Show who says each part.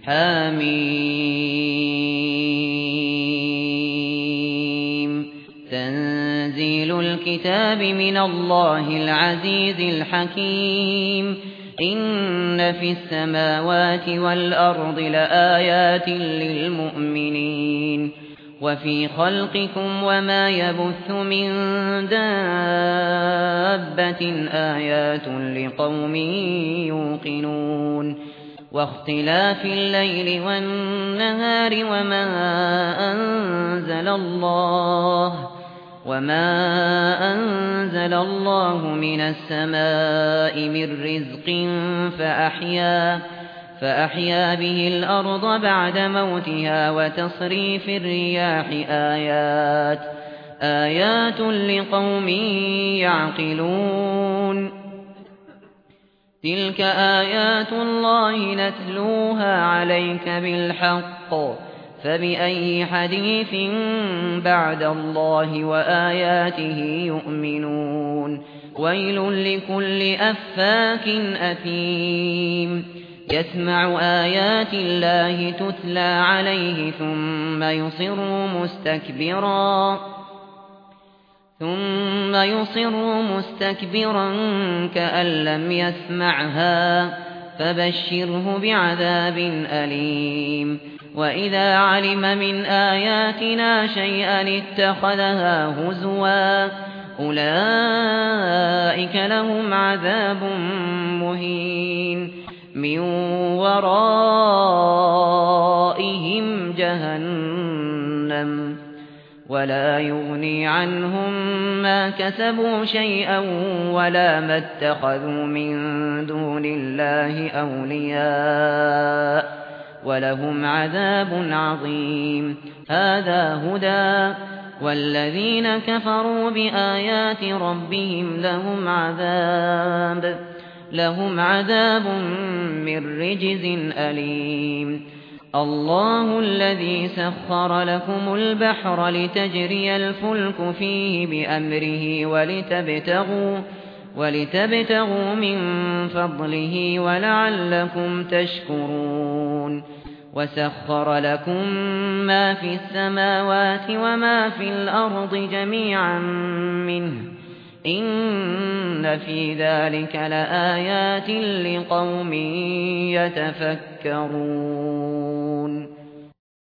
Speaker 1: حم تنزيل الكتاب من الله العزيز الحكيم إن في السماوات والأرض لآيات للمؤمنين وفي خلقكم وما يبث من دابة آيات لقوم يوقنون واختلاف الليل والنهار وما أنزل الله من السماء من رزق فأحيا به الأرض بعد موتها وتصريف الرياح آيات لقوم يعقلون تلك آيات الله نتلوها عليك بالحق فبأي حديث بعد الله وآياته يؤمنون ويل لكل أفاك أثيم يسمع آيات الله تتلى عليه ثم يصر مستكبرا كأن لم يسمعها فبشره بعذاب أليم وإذا علم من آياتنا شيئا اتخذها هزوا أولئك لهم عذاب مهين من ورائهم جهنم ولا يغني عنهم ما كسبوا شيئا ولا ما اتخذوا من دون الله أولياء ولهم عذاب عظيم هذا هدى والذين كفروا بآيات ربهم لهم عذاب من رجز أليم الله الذي سخر لكم البحر لتجري الفلك فيه بأمره ولتبتغوا من فضله ولعلكم تشكرون وسخر لكم ما في السماوات وما في الأرض جميعا منه إن في ذلك لآيات لقوم يتفكرون